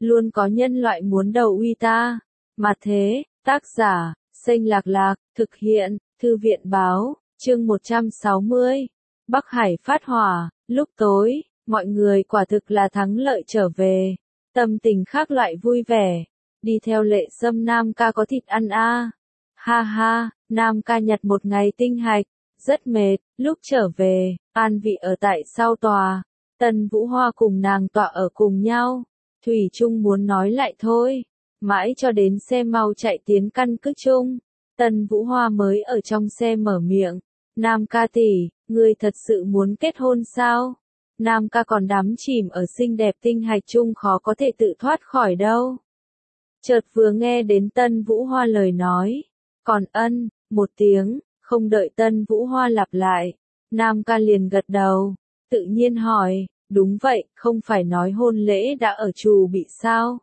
luôn có nhân loại muốn đầu uy ta. Mà thế, tác giả, Xanh Lạc Lạc, thực hiện, Thư viện báo, chương 160. Bắc Hải phát hỏa, lúc tối, mọi người quả thực là thắng lợi trở về. Tâm tình khác loại vui vẻ. Đi theo Lệ Sâm Nam ca có thịt ăn a. Ha ha, Nam ca nhặt một ngày tinh hạch, rất mệt, lúc trở về, an vị ở tại sau tòa. Tân Vũ Hoa cùng nàng tọa ở cùng nhau. Thủy Trung muốn nói lại thôi. Mãi cho đến xe mau chạy tiến căn cứ chung. Tân Vũ Hoa mới ở trong xe mở miệng. Nam ca tỷ, ngươi thật sự muốn kết hôn sao? Nam ca còn đắm chìm ở xinh đẹp tinh hạch chung khó có thể tự thoát khỏi đâu. Chợt vừa nghe đến Tân Vũ Hoa lời nói. Còn ân, một tiếng, không đợi Tân Vũ Hoa lặp lại. Nam ca liền gật đầu, tự nhiên hỏi, đúng vậy, không phải nói hôn lễ đã ở trù bị sao?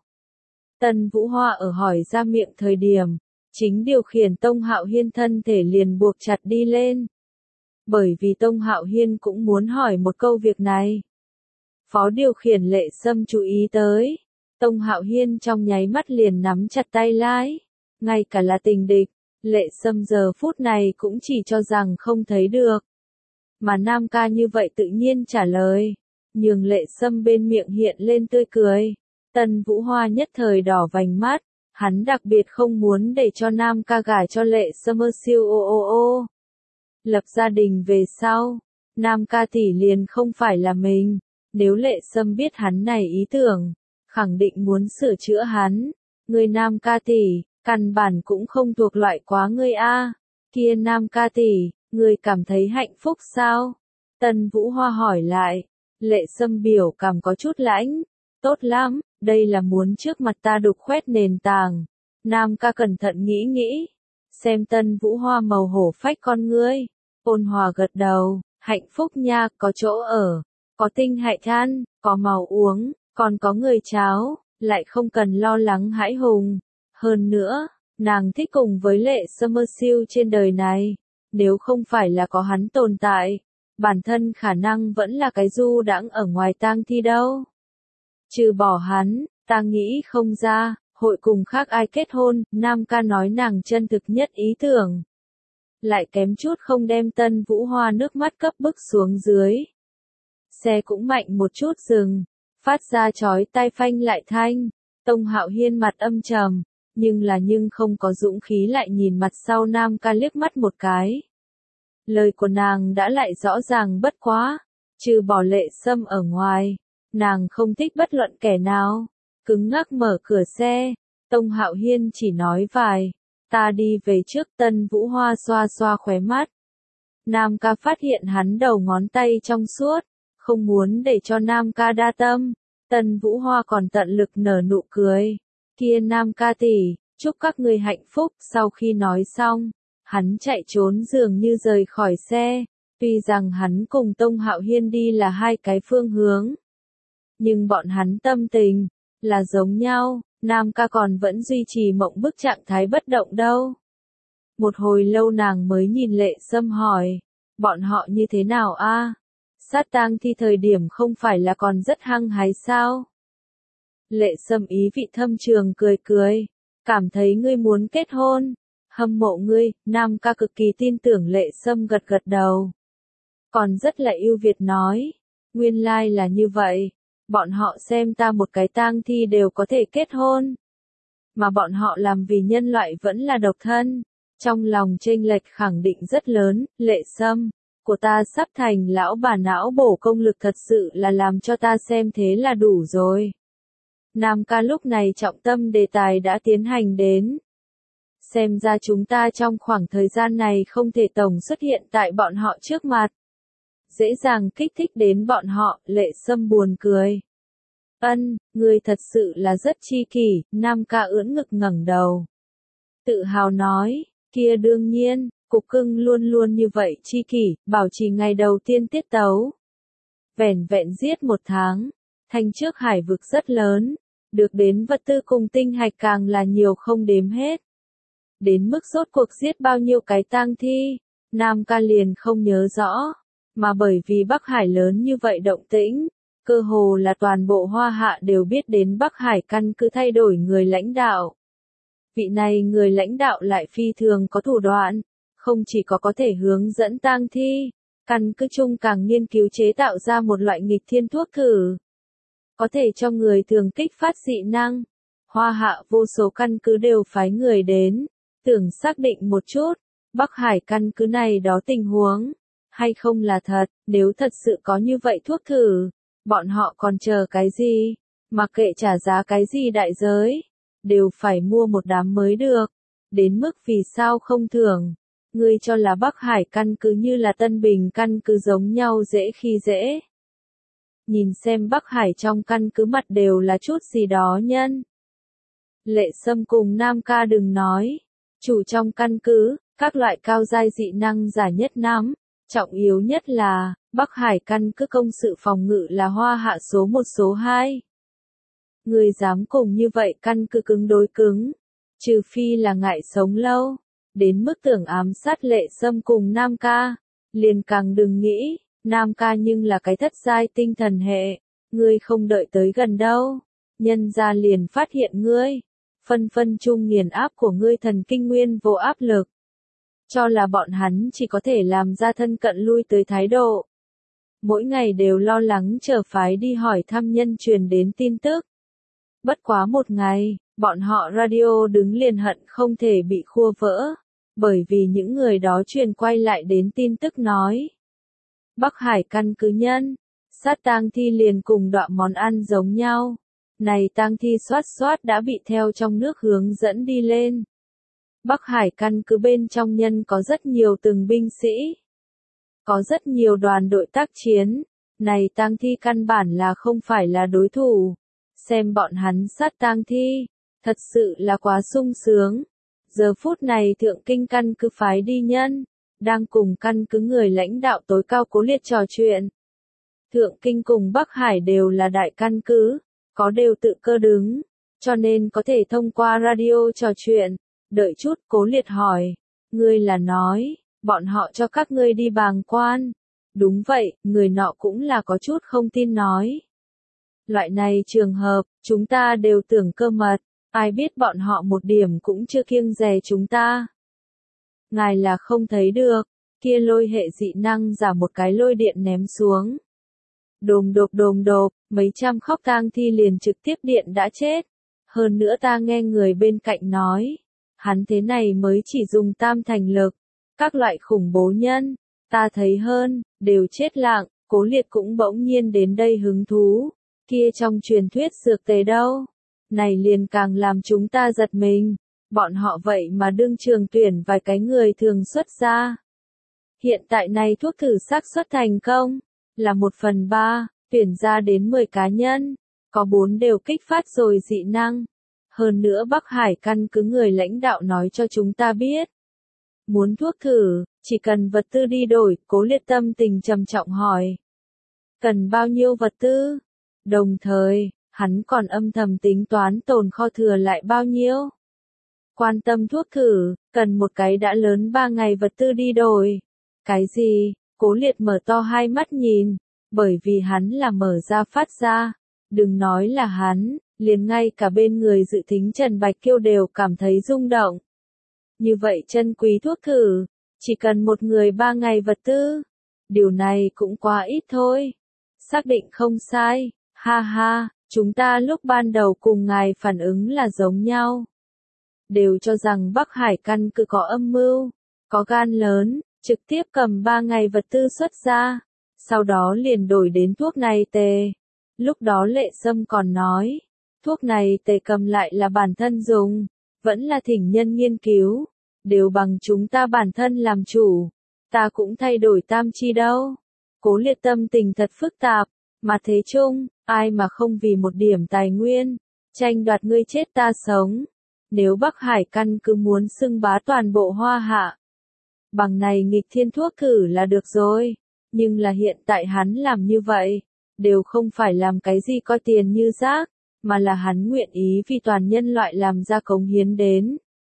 Tân Vũ Hoa ở hỏi ra miệng thời điểm, chính điều khiển Tông Hạo Hiên thân thể liền buộc chặt đi lên. Bởi vì Tông Hạo Hiên cũng muốn hỏi một câu việc này. Phó điều khiển Lệ Sâm chú ý tới, Tông Hạo Hiên trong nháy mắt liền nắm chặt tay lái, ngay cả là tình địch, Lệ Sâm giờ phút này cũng chỉ cho rằng không thấy được. Mà Nam ca như vậy tự nhiên trả lời, nhường Lệ Sâm bên miệng hiện lên tươi cười. Tân Vũ Hoa nhất thời đỏ vành mắt, hắn đặc biệt không muốn để cho Nam ca gả cho Lệ Sâm siêu ô. Lập gia đình về sau, Nam ca tỷ liền không phải là mình, nếu Lệ Sâm biết hắn này ý tưởng, khẳng định muốn sửa chữa hắn. Người Nam ca tỷ, căn bản cũng không thuộc loại quá ngươi a. Kia Nam ca tỷ, ngươi cảm thấy hạnh phúc sao? Tân Vũ Hoa hỏi lại. Lệ Sâm biểu cảm có chút lãnh. Tốt lắm, đây là muốn trước mặt ta đục khoét nền tảng. Nam ca cẩn thận nghĩ. Xem Tân Vũ Hoa màu hổ phách con ngươi. Ôn hòa gật đầu, hạnh phúc nha, có chỗ ở, có tinh hạnh ăn, có màu uống, còn có người cháo, lại không cần lo lắng hãi hùng. Hơn nữa, nàng thích cùng với Lệ Sâm siêu trên đời này. Nếu không phải là có hắn tồn tại, bản thân khả năng vẫn là cái du đãng ở ngoài tang thi đâu. Trừ bỏ hắn, ta nghĩ không ra, hội cùng khác ai kết hôn. Nam ca nói nàng chân thực nhất ý tưởng. Lại kém chút không đem Tân Vũ Hoa nước mắt cấp bức xuống dưới. Xe cũng mạnh một chút dừng, phát ra chói tai phanh lại thanh. Tông Hạo Hiên mặt âm trầm, nhưng không có dũng khí lại nhìn mặt sau Nam ca liếc mắt một cái. Lời của nàng đã lại rõ ràng bất quá, trừ bỏ Lệ Sâm ở ngoài, nàng không thích bất luận kẻ nào. Cứng ngắc mở cửa xe, Tông Hạo Hiên chỉ nói vài, ta đi về trước. Tân Vũ Hoa xoa xoa khóe mắt. Nam ca phát hiện hắn đầu ngón tay trong suốt, không muốn để cho Nam ca đa tâm. Tân Vũ Hoa còn tận lực nở nụ cười. Kia Nam ca tỷ, chúc các ngươi hạnh phúc. Sau khi nói xong, hắn chạy trốn dường như rời khỏi xe. Tuy rằng hắn cùng Tông Hạo Hiên đi là hai cái phương hướng, nhưng bọn hắn tâm tình là giống nhau. Nam ca còn vẫn duy trì mộng bức trạng thái bất động đâu. Một hồi lâu nàng mới nhìn Lệ Sâm hỏi, bọn họ như thế nào a? Sát tang thi thời điểm không phải là còn rất hăng hái sao? Lệ Sâm ý vị thâm trường cười, cảm thấy ngươi muốn kết hôn, hâm mộ ngươi. Nam ca cực kỳ tin tưởng. Lệ Sâm gật đầu, còn rất là yêu Việt nói, nguyên lai là như vậy. Bọn họ xem ta một cái tang thi đều có thể kết hôn. Mà bọn họ làm vì nhân loại vẫn là độc thân. Trong lòng chênh lệch khẳng định rất lớn. Lệ Sâm, của ta sắp thành lão bà não bổ công lực thật sự là làm cho ta xem thế là đủ rồi. Nam ca lúc này trọng tâm đề tài đã tiến hành đến. Xem ra chúng ta trong khoảng thời gian này không thể tổng xuất hiện tại bọn họ trước mặt. Dễ dàng kích thích đến bọn họ. Lệ Sâm buồn cười. Ân, ngươi thật sự là rất chi kỷ. Nam ca ưỡn ngực ngẩng đầu, tự hào nói, kia đương nhiên, cục cưng luôn luôn như vậy chi kỷ, bảo trì ngày đầu tiên tiết tấu. Vẻn vẹn giết 1 tháng, thanh trước hải vực rất lớn, được đến vật tư cùng tinh hạch càng là nhiều không đếm hết. Đến mức rốt cuộc giết bao nhiêu cái tang thi, Nam ca liền không nhớ rõ, mà bởi vì Bắc Hải lớn như vậy động tĩnh, Cơ hồ là toàn bộ Hoa Hạ đều biết đến Bắc Hải căn cứ thay đổi người lãnh đạo. Vị này người lãnh đạo lại phi thường có thủ đoạn, không chỉ có thể hướng dẫn tang thi, căn cứ chung càng nghiên cứu chế tạo ra một loại nghịch thiên thuốc thử. Có thể cho người thường kích phát dị năng. Hoa Hạ vô số căn cứ đều phái người đến, tưởng xác định một chút, Bắc Hải căn cứ này đó tình huống, hay không là thật, nếu thật sự có như vậy thuốc thử, bọn họ còn chờ cái gì, mặc kệ trả giá cái gì đại giới, đều phải mua một đám mới được, đến mức vì sao không thưởng, ngươi cho là Bắc Hải căn cứ như là Tân Bình căn cứ giống nhau dễ khi dễ. Nhìn xem Bắc Hải trong căn cứ mặt đều là chút gì đó nhân. Lệ Sâm cùng Nam Ca đừng nói, chủ trong căn cứ, các loại cao giai dị năng giả nhất nắm, trọng yếu nhất là, Bắc Hải căn cứ công sự phòng ngự là Hoa Hạ số 1 số 2. Người dám cùng như vậy căn cứ cứng đối cứng, trừ phi là ngại sống lâu, đến mức tưởng ám sát Lệ Sâm cùng Nam Ca, liền càng đừng nghĩ, Nam Ca nhưng là cái thất giai tinh thần hệ, ngươi không đợi tới gần đâu, nhân ra liền phát hiện ngươi, phân chung nghiền áp của ngươi thần kinh nguyên vô áp lực. Cho là bọn hắn chỉ có thể làm ra thân cận lui tới thái độ. Mỗi ngày đều lo lắng chờ phái đi hỏi thăm nhân truyền đến tin tức. Bất quá một ngày, bọn họ radio đứng liền hận không thể bị khua vỡ, bởi vì những người đó truyền quay lại đến tin tức nói. Bắc Hải căn cứ nhân, sát tang thi liền cùng đoạn món ăn giống nhau. Này tang thi xoát đã bị theo trong nước hướng dẫn đi lên. Bắc Hải căn cứ bên trong nhân có rất nhiều từng binh sĩ. Có rất nhiều đoàn đội tác chiến. Này tang thi căn bản là không phải là đối thủ. Xem bọn hắn sát tang thi. Thật sự là quá sung sướng. Giờ phút này thượng kinh căn cứ phái đi nhân. Đang cùng căn cứ người lãnh đạo tối cao Cố Liệt trò chuyện. Thượng kinh cùng Bắc Hải đều là đại căn cứ. Có đều tự cơ đứng. Cho nên có thể thông qua radio trò chuyện. Đợi chút Cố Liệt hỏi, ngươi là nói, bọn họ cho các ngươi đi bàng quan. Đúng vậy, người nọ cũng là có chút không tin nói. Loại này trường hợp, chúng ta đều tưởng cơ mật, ai biết bọn họ một điểm cũng chưa kiêng dè chúng ta. Ngài là không thấy được, kia lôi hệ dị năng giả một cái lôi điện ném xuống. Đồm đột, mấy trăm khóc tang thi liền trực tiếp điện đã chết. Hơn nữa ta nghe người bên cạnh nói. Hắn thế này mới chỉ dùng tam thành lực, các loại khủng bố nhân, ta thấy hơn, đều chết lặng, Cố Liệt cũng bỗng nhiên đến đây hứng thú, kia trong truyền thuyết dược tề đâu, này liền càng làm chúng ta giật mình, bọn họ vậy mà đương trường tuyển vài cái người thường xuất ra. Hiện tại này thuốc thử xác suất thành công, là 1/3, tuyển ra đến 10 cá nhân, có 4 đều kích phát rồi dị năng. Hơn nữa Bắc Hải căn cứ người lãnh đạo nói cho chúng ta biết. Muốn thuốc thử, chỉ cần vật tư đi đổi, Cố Liệt tâm tình trầm trọng hỏi. Cần bao nhiêu vật tư? Đồng thời, hắn còn âm thầm tính toán tồn kho thừa lại bao nhiêu? Quan tâm thuốc thử, cần một cái đã lớn 3 ngày vật tư đi đổi. Cái gì? Cố Liệt mở to hai mắt nhìn, bởi vì hắn là mở ra phát ra. Đừng nói là hắn. Liền ngay cả bên người dự thính Trần Bạch Kiêu đều cảm thấy rung động. Như vậy chân quý thuốc thử, chỉ cần một người 3 ngày vật tư. Điều này cũng quá ít thôi. Xác định không sai, ha ha, chúng ta lúc ban đầu cùng ngài phản ứng là giống nhau. Đều cho rằng Bắc Hải căn cứ có âm mưu, có gan lớn, trực tiếp cầm 3 ngày vật tư xuất ra, sau đó liền đổi đến thuốc này tề. Lúc đó Lệ Sâm còn nói. Thuốc này tề cầm lại là bản thân dùng, vẫn là thỉnh nhân nghiên cứu, đều bằng chúng ta bản thân làm chủ, ta cũng thay đổi tam chi đâu. Cố Liệt tâm tình thật phức tạp, mà thế chung, ai mà không vì một điểm tài nguyên, tranh đoạt ngươi chết ta sống. Nếu Bắc Hải căn cứ muốn xưng bá toàn bộ Hoa Hạ, bằng này nghịch thiên thuốc thử là được rồi, nhưng là hiện tại hắn làm như vậy, đều không phải làm cái gì coi tiền như rác. Mà là hắn nguyện ý vì toàn nhân loại làm ra cống hiến đến.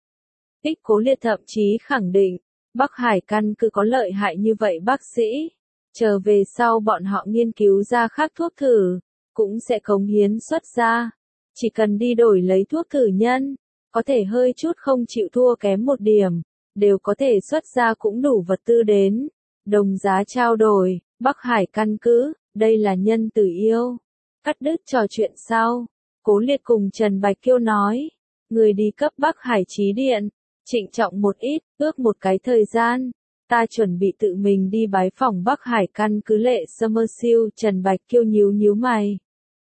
Cố Liệt thậm chí khẳng định, Bắc Hải căn cứ có lợi hại như vậy bác sĩ. Trở về sau bọn họ nghiên cứu ra khác thuốc thử, cũng sẽ cống hiến xuất ra. Chỉ cần đi đổi lấy thuốc cử nhân, có thể hơi chút không chịu thua kém một điểm, đều có thể xuất ra cũng đủ vật tư đến. Đồng giá trao đổi, Bắc Hải căn cứ, đây là nhân tử yêu. Cắt đứt trò chuyện sau, Cố Liệt cùng Trần Bạch Kiêu nói, người đi cấp Bắc Hải Chí Điện, trịnh trọng một ít, ước một cái thời gian, ta chuẩn bị tự mình đi bái phỏng Bắc Hải căn cứ Lệ Summerfield. Trần Bạch Kiêu nhíu mày.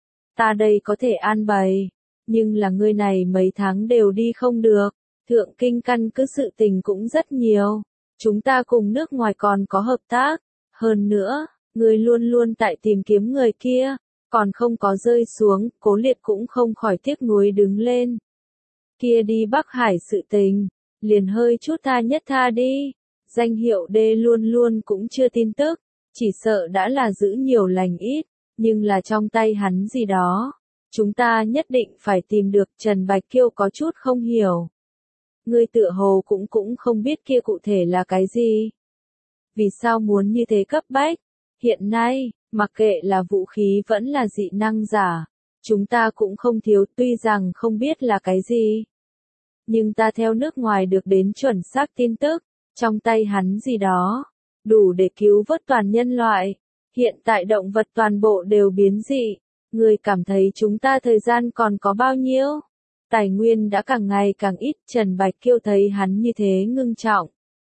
Ta đây có thể an bày, nhưng là ngươi này mấy tháng đều đi không được, thượng kinh căn cứ sự tình cũng rất nhiều, chúng ta cùng nước ngoài còn có hợp tác, hơn nữa, ngươi luôn luôn tại tìm kiếm người kia, còn không có rơi xuống. Cố Liệt cũng không khỏi tiếc nuối đứng lên. Kia đi Bắc Hải sự tình, liền hơi chút tha nhất tha đi, danh hiệu D luôn luôn cũng chưa tin tức, chỉ sợ đã là giữ nhiều lành ít, nhưng là trong tay hắn gì đó, chúng ta nhất định phải tìm được. Trần Bạch Kiêu có chút không hiểu. Ngươi tựa hồ cũng không biết kia cụ thể là cái gì. Vì sao muốn như thế cấp bách? Hiện nay, mặc kệ là vũ khí vẫn là dị năng giả, chúng ta cũng không thiếu, tuy rằng không biết là cái gì. Nhưng ta theo nước ngoài được đến chuẩn xác tin tức, trong tay hắn gì đó, đủ để cứu vớt toàn nhân loại. Hiện tại động vật toàn bộ đều biến dị, người cảm thấy chúng ta thời gian còn có bao nhiêu? Tài nguyên đã càng ngày càng ít. Trần Bạch Kiêu thấy hắn như thế ngưng trọng,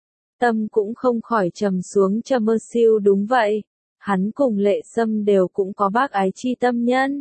tâm cũng không khỏi trầm xuống. Summerfield đúng vậy, hắn cùng Lệ Sâm đều cũng có bác ái chi tâm nhân.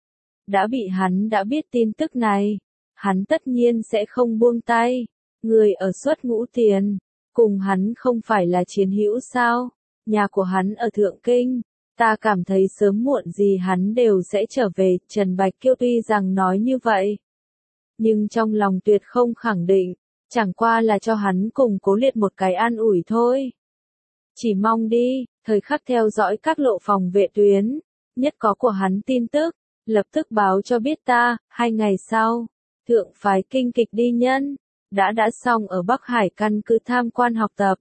Đã biết tin tức này, hắn tất nhiên sẽ không buông tay. Người ở xuất ngũ tiền, cùng hắn không phải là chiến hữu sao? Nhà của hắn ở Thượng Kinh, ta cảm thấy sớm muộn gì hắn đều sẽ trở về. Trần Bạch Kiêu tuy rằng nói như vậy, nhưng trong lòng tuyệt không khẳng định, chẳng qua là cho hắn cùng Cố Liệt một cái an ủi thôi. Chỉ mong đi, thời khắc theo dõi các lộ phòng vệ tuyến, nhất có của hắn tin tức, lập tức báo cho biết ta. 2 ngày sau, thượng phái kinh kịch đi nhân, đã xong ở Bắc Hải căn cứ tham quan học tập.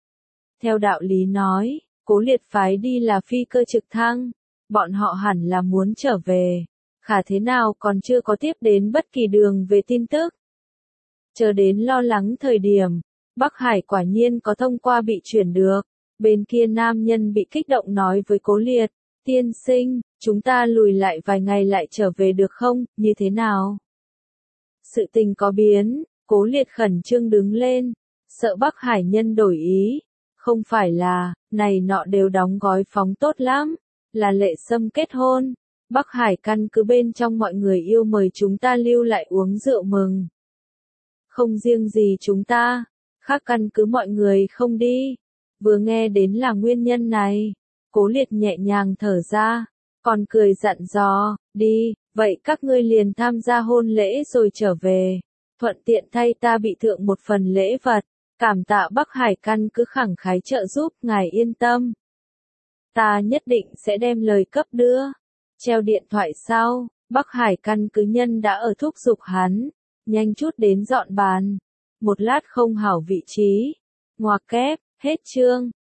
Theo đạo lý nói, Cố Liệt phái đi là phi cơ trực thăng, bọn họ hẳn là muốn trở về, khả thế nào còn chưa có tiếp đến bất kỳ đường về tin tức. Chờ đến lo lắng thời điểm, Bắc Hải quả nhiên có thông qua bị chuyển được, bên kia nam nhân bị kích động nói với Cố Liệt, tiên sinh, chúng ta lùi lại vài ngày lại trở về được không, như thế nào? Sự tình có biến, Cố Liệt khẩn trương đứng lên, sợ Bắc Hải nhân đổi ý, không phải là, này nọ đều đóng gói phóng tốt lắm, là Lệ Sâm kết hôn, Bắc Hải căn cứ bên trong mọi người yêu mời chúng ta lưu lại uống rượu mừng. Không riêng gì chúng ta, khác căn cứ mọi người không đi. Vừa nghe đến là nguyên nhân này, Cố Liệt nhẹ nhàng thở ra, còn cười dặn dò, đi, vậy các ngươi liền tham gia hôn lễ rồi trở về, thuận tiện thay ta bị thượng một phần lễ vật, cảm tạ Bắc Hải căn cứ khẳng khái trợ giúp. Ngài yên tâm, ta nhất định sẽ đem lời cấp đưa. Treo điện thoại sau, Bắc Hải căn cứ nhân đã ở thúc giục hắn, nhanh chút đến dọn bàn. Một lát không hảo vị trí. Ngoặc kép, hết chương.